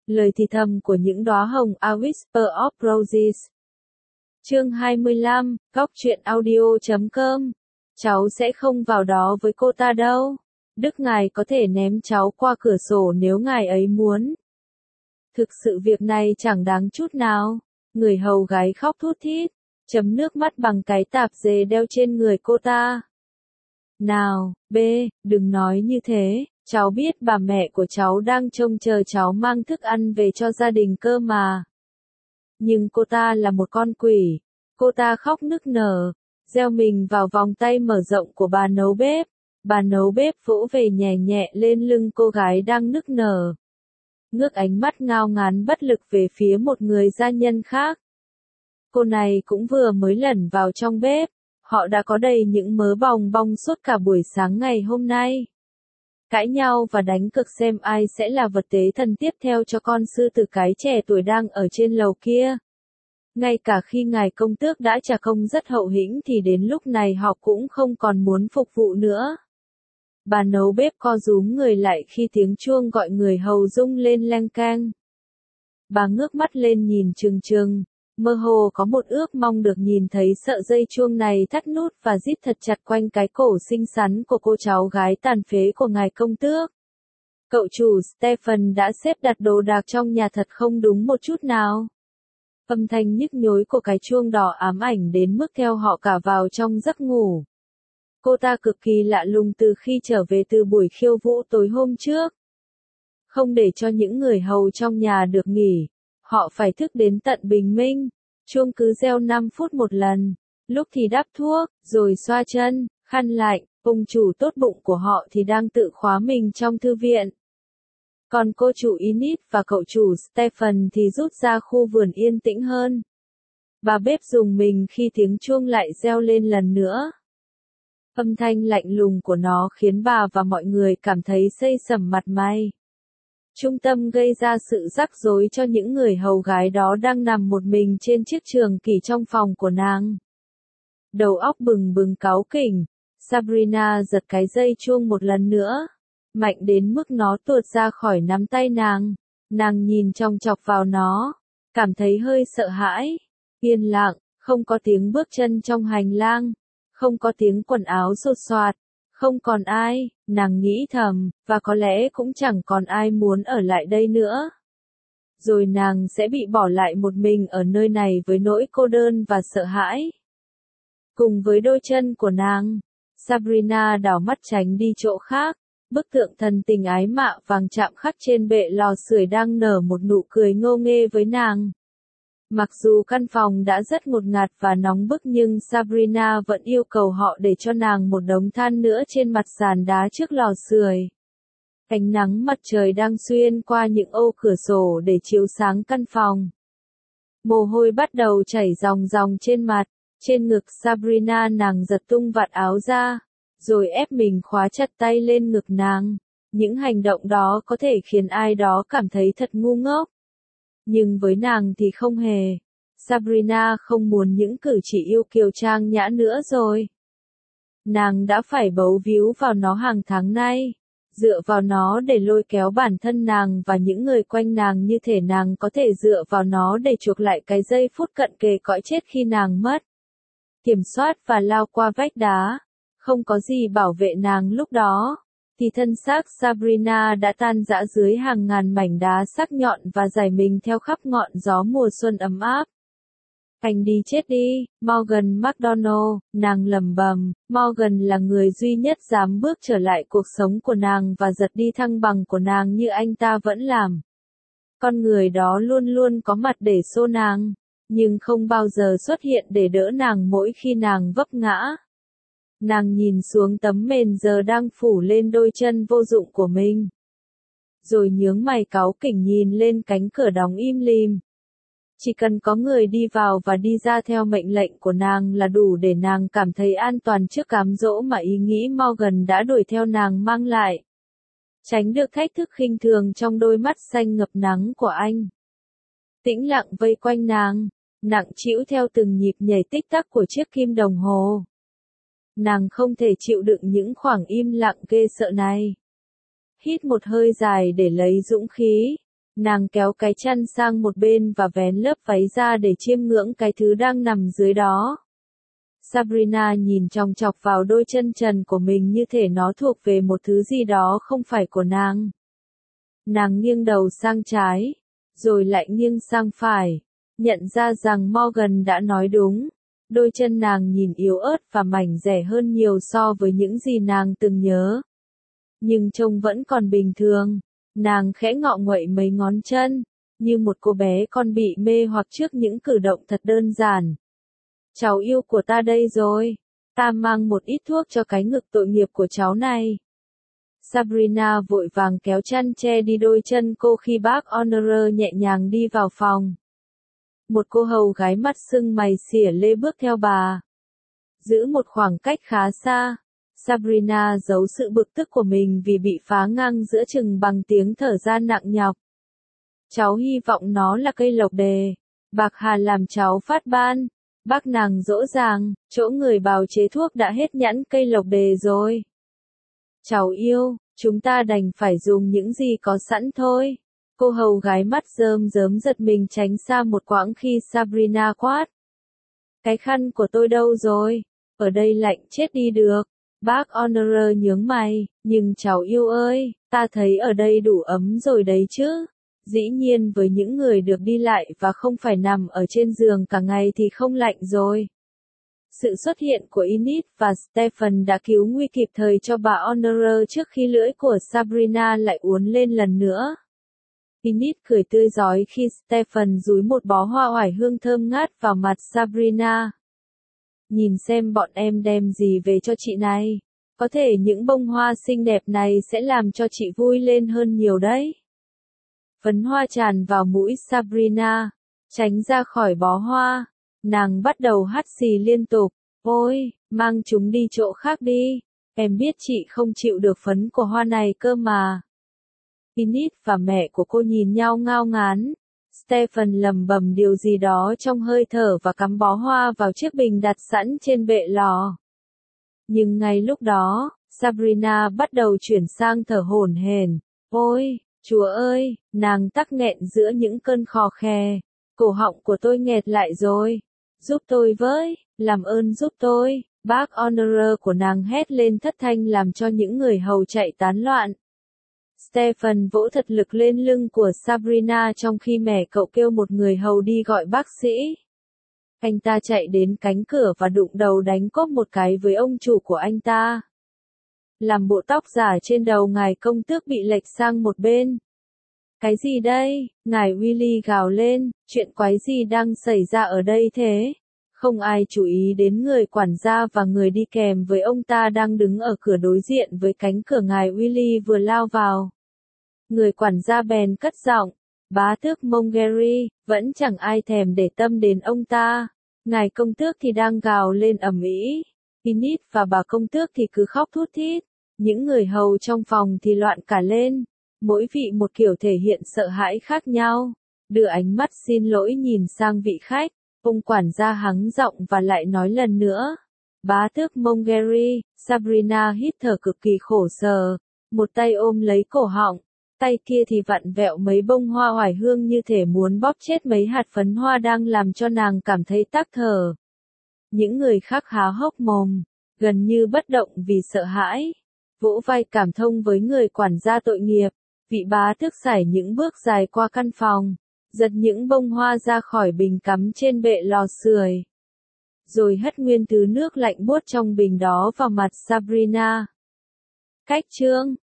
Lời thì thầm của những đóa hồng, A Whisper of Roses. Chương 25, Góc truyện audio.com. Cháu sẽ không vào đó với cô ta đâu. Đức ngài có thể ném cháu qua cửa sổ nếu ngài ấy muốn. Thực sự việc này chẳng đáng chút nào. Người hầu gái khóc thút thít, chấm nước mắt bằng cái tạp dề đeo trên người cô ta. Nào, B, đừng nói như thế, cháu biết bà mẹ của cháu đang trông chờ cháu mang thức ăn về cho gia đình cơ mà. Nhưng cô ta là một con quỷ, cô ta khóc nức nở, gieo mình vào vòng tay mở rộng của bà nấu bếp. Bà nấu bếp vỗ về nhẹ nhẹ lên lưng cô gái đang nức nở. Ngước ánh mắt ngao ngán bất lực về phía một người gia nhân khác. Cô này cũng vừa mới lẩn vào trong bếp, họ đã có đầy những mớ bòng bong suốt cả buổi sáng ngày hôm nay. Cãi nhau và đánh cược xem ai sẽ là vật tế thần tiếp theo cho con sư tử cái trẻ tuổi đang ở trên lầu kia. Ngay cả khi ngài công tước đã trả công rất hậu hĩnh thì đến lúc này họ cũng không còn muốn phục vụ nữa. Bà nấu bếp co rúm người lại khi tiếng chuông gọi người hầu rung lên leng keng. Bà ngước mắt lên nhìn trừng trừng, mơ hồ có một ước mong được nhìn thấy sợi dây chuông này thắt nút và rít thật chặt quanh cái cổ xinh xắn của cô cháu gái tàn phế của ngài công tước. Cậu chủ Stephen đã xếp đặt đồ đạc trong nhà thật không đúng một chút nào. Âm thanh nhức nhối của cái chuông đỏ ám ảnh đến mức theo họ cả vào trong giấc ngủ. Cô ta cực kỳ lạ lùng từ khi trở về từ buổi khiêu vũ tối hôm trước. Không để cho những người hầu trong nhà được nghỉ, họ phải thức đến tận bình minh. Chuông cứ reo 5 phút một lần, lúc thì đắp thuốc, rồi xoa chân, khăn lạnh. Ông chủ tốt bụng của họ thì đang tự khóa mình trong thư viện. Còn cô chủ Enid và cậu chủ Stephen thì rút ra khu vườn yên tĩnh hơn. Bà bếp rùng mình khi tiếng chuông lại reo lên lần nữa. Âm thanh lạnh lùng của nó khiến bà và mọi người cảm thấy xây sẩm mặt mày. Trung tâm gây ra sự rắc rối cho những người hầu gái đó đang nằm một mình trên chiếc trường kỷ trong phòng của nàng. Đầu óc bừng bừng cáu kỉnh, Sabrina giật cái dây chuông một lần nữa, mạnh đến mức nó tuột ra khỏi nắm tay nàng. Nàng nhìn chòng chọc vào nó, cảm thấy hơi sợ hãi. Yên lặng, không có tiếng bước chân trong hành lang, không có tiếng quần áo xột xoạt, không còn ai, nàng nghĩ thầm, và có lẽ cũng chẳng còn ai muốn ở lại đây nữa. Rồi nàng sẽ bị bỏ lại một mình ở nơi này với nỗi cô đơn và sợ hãi. Cùng với đôi chân của nàng, Sabrina đảo mắt tránh đi chỗ khác. Bức tượng thần tình ái mạ vàng chạm khắc trên bệ lò sưởi đang nở một nụ cười ngô nghê với nàng. Mặc dù căn phòng đã rất ngột ngạt và nóng bức nhưng Sabrina vẫn yêu cầu họ để cho nàng một đống than nữa trên mặt sàn đá trước lò sưởi. Ánh nắng mặt trời đang xuyên qua những ô cửa sổ để chiếu sáng căn phòng. Mồ hôi bắt đầu chảy ròng ròng trên mặt, trên ngực Sabrina. Nàng giật tung vạt áo ra, rồi ép mình khóa chặt tay lên ngực nàng. Những hành động đó có thể khiến ai đó cảm thấy thật ngu ngốc. Nhưng với nàng thì không hề. Sabrina không muốn những cử chỉ yêu kiều trang nhã nữa rồi. Nàng đã phải bấu víu vào nó hàng tháng nay, dựa vào nó để lôi kéo bản thân nàng và những người quanh nàng như thể nàng có thể dựa vào nó để chuộc lại cái giây phút cận kề cõi chết khi nàng mất. Kiểm soát và lao qua vách đá, không có gì bảo vệ nàng lúc đó. Thì thân xác Sabrina đã tan rã dưới hàng ngàn mảnh đá sắc nhọn và rải mình theo khắp ngọn gió mùa xuân ấm áp. Anh đi chết đi, Morgan MacDonald, nàng lẩm bẩm. Morgan là người duy nhất dám bước trở lại cuộc sống của nàng và giật đi thăng bằng của nàng như anh ta vẫn làm. Con người đó luôn luôn có mặt để xô nàng, nhưng không bao giờ xuất hiện để đỡ nàng mỗi khi nàng vấp ngã. Nàng nhìn xuống tấm mền giờ đang phủ lên đôi chân vô dụng của mình. Rồi nhướng mày cáu kỉnh nhìn lên cánh cửa đóng im lìm. Chỉ cần có người đi vào và đi ra theo mệnh lệnh của nàng là đủ để nàng cảm thấy an toàn trước cám dỗ mà ý nghĩ Morgan đã đuổi theo nàng mang lại. Tránh được thách thức khinh thường trong đôi mắt xanh ngập nắng của anh. Tĩnh lặng vây quanh nàng, nặng trĩu theo từng nhịp nhảy tích tắc của chiếc kim đồng hồ. Nàng không thể chịu đựng những khoảng im lặng ghê sợ này. Hít một hơi dài để lấy dũng khí. Nàng kéo cái chăn sang một bên và vén lớp váy ra để chiêm ngưỡng cái thứ đang nằm dưới đó. Sabrina nhìn chòng chọc vào đôi chân trần của mình như thể nó thuộc về một thứ gì đó không phải của nàng. Nàng nghiêng đầu sang trái, rồi lại nghiêng sang phải, nhận ra rằng Morgan đã nói đúng. Đôi chân nàng nhìn yếu ớt và mảnh dẻ hơn nhiều so với những gì nàng từng nhớ. Nhưng trông vẫn còn bình thường. Nàng khẽ ngọ nguậy mấy ngón chân, như một cô bé con bị mê hoặc trước những cử động thật đơn giản. Cháu yêu của ta đây rồi. Ta mang một ít thuốc cho cái ngực tội nghiệp của cháu này. Sabrina vội vàng kéo chăn che đi đôi chân cô khi bác Honore nhẹ nhàng đi vào phòng. Một cô hầu gái mắt sưng mày xỉa lê bước theo bà. Giữ một khoảng cách khá xa, Sabrina giấu sự bực tức của mình vì bị phá ngang giữa chừng bằng tiếng thở ra nặng nhọc. Cháu hy vọng nó là cây lộc đề. Bạc hà làm cháu phát ban. Bác nàng dỗ dàng, chỗ người bào chế thuốc đã hết nhãn cây lộc đề rồi. Cháu yêu, chúng ta đành phải dùng những gì có sẵn thôi. Cô hầu gái mắt rơm rớm giật mình tránh xa một quãng khi Sabrina quát. Cái khăn của tôi đâu rồi? Ở đây lạnh chết đi được. Bác Honore nhướng mày, nhưng cháu yêu ơi, ta thấy ở đây đủ ấm rồi đấy chứ. Dĩ nhiên với những người được đi lại và không phải nằm ở trên giường cả ngày thì không lạnh rồi. Sự xuất hiện của Enid và Stephen đã cứu nguy kịp thời cho bà Honore trước khi lưỡi của Sabrina lại uốn lên lần nữa. Enid cười tươi rói khi Stephen dúi một bó hoa oải hương thơm ngát vào mặt Sabrina. Nhìn xem bọn em đem gì về cho chị này. Có thể những bông hoa xinh đẹp này sẽ làm cho chị vui lên hơn nhiều đấy. Phấn hoa tràn vào mũi Sabrina, tránh ra khỏi bó hoa. Nàng bắt đầu hắt xì liên tục. Ôi, mang chúng đi chỗ khác đi. Em biết chị không chịu được phấn của hoa này cơ mà. Enid và mẹ của cô nhìn nhau ngao ngán. Stephen lầm bầm điều gì đó trong hơi thở và cắm bó hoa vào chiếc bình đặt sẵn trên bệ lò. Nhưng ngay lúc đó, Sabrina bắt đầu chuyển sang thở hổn hển. Ôi, Chúa ơi, nàng tắc nghẹn giữa những cơn khò khè. Cổ họng của tôi nghẹt lại rồi. Giúp tôi với, làm ơn giúp tôi. Bác Honore của nàng hét lên thất thanh làm cho những người hầu chạy tán loạn. Stephen vỗ thật lực lên lưng của Sabrina trong khi mẹ cậu kêu một người hầu đi gọi bác sĩ. Anh ta chạy đến cánh cửa và đụng đầu đánh cóp một cái với ông chủ của anh ta. Làm bộ tóc giả trên đầu ngài công tước bị lệch sang một bên. Cái gì đây? Ngài Willy gào lên, chuyện quái gì đang xảy ra ở đây thế? Không ai chú ý đến người quản gia và người đi kèm với ông ta đang đứng ở cửa đối diện với cánh cửa ngài Willy vừa lao vào. Người quản gia bèn cất giọng, bá tước Montgomery, vẫn chẳng ai thèm để tâm đến ông ta. Ngài công tước thì đang gào lên ầm ĩ. Enid và bà công tước thì cứ khóc thút thít. Những người hầu trong phòng thì loạn cả lên. Mỗi vị một kiểu thể hiện sợ hãi khác nhau. Đưa ánh mắt xin lỗi nhìn sang vị khách. Ông quản gia hắng giọng và lại nói lần nữa. Bá tước Montgomery, Sabrina hít thở cực kỳ khổ sở. Một tay ôm lấy cổ họng. Tay kia thì vặn vẹo mấy bông hoa oải hương như thể muốn bóp chết mấy hạt phấn hoa đang làm cho nàng cảm thấy tắc thở. Những người khác há hốc mồm, gần như bất động vì sợ hãi. Vỗ vai cảm thông với người quản gia tội nghiệp. Vị bá tước sải những bước dài qua căn phòng, giật những bông hoa ra khỏi bình cắm trên bệ lò sưởi. Rồi hất nguyên thứ nước lạnh buốt trong bình đó vào mặt Sabrina. Cách chương